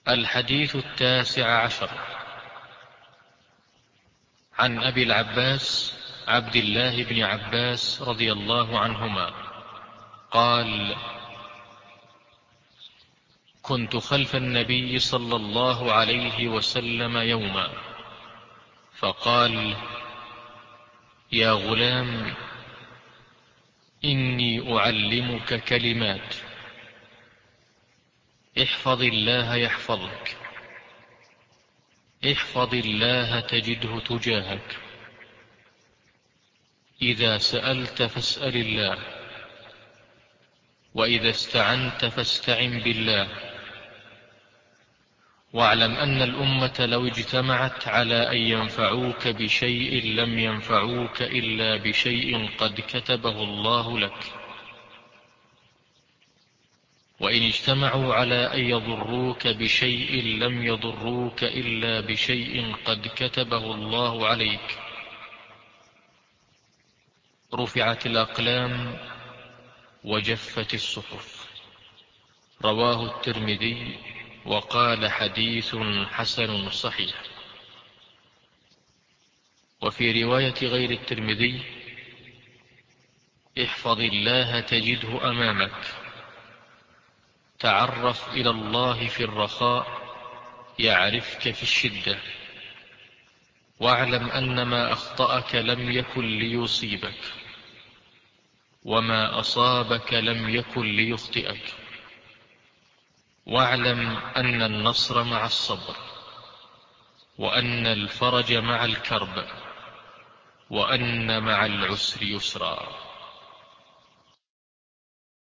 الحديث 19 عن أبي العباس عبد الله بن عباس رضي الله عنهما قال: كنت خلف النبي صلى الله عليه وسلم يوما، فقال: يا غلام، إني أعلمك كلمات، احفظ الله يحفظك، احفظ الله تجده تجاهك، إذا سألت فاسأل الله، وإذا استعنت فاستعن بالله، واعلم أن الأمة لو اجتمعت على أن ينفعوك بشيء لم ينفعوك إلا بشيء قد كتبه الله لك، وإن اجتمعوا على أن يضروك بشيء لم يضروك إلا بشيء قد كتبه الله عليك. رفعت الأقلام وجفت الصحف. رواه الترمذي وقال: حديث حسن صحيح. وفي رواية غير الترمذي: احفظ الله تجده أمامك، تعرف إلى الله في الرخاء يعرفك في الشدة، واعلم أن ما أخطأك لم يكن ليصيبك، وما أصابك لم يكن ليخطئك، واعلم أن النصر مع الصبر، وأن الفرج مع الكرب، وأن مع العسر يسرا.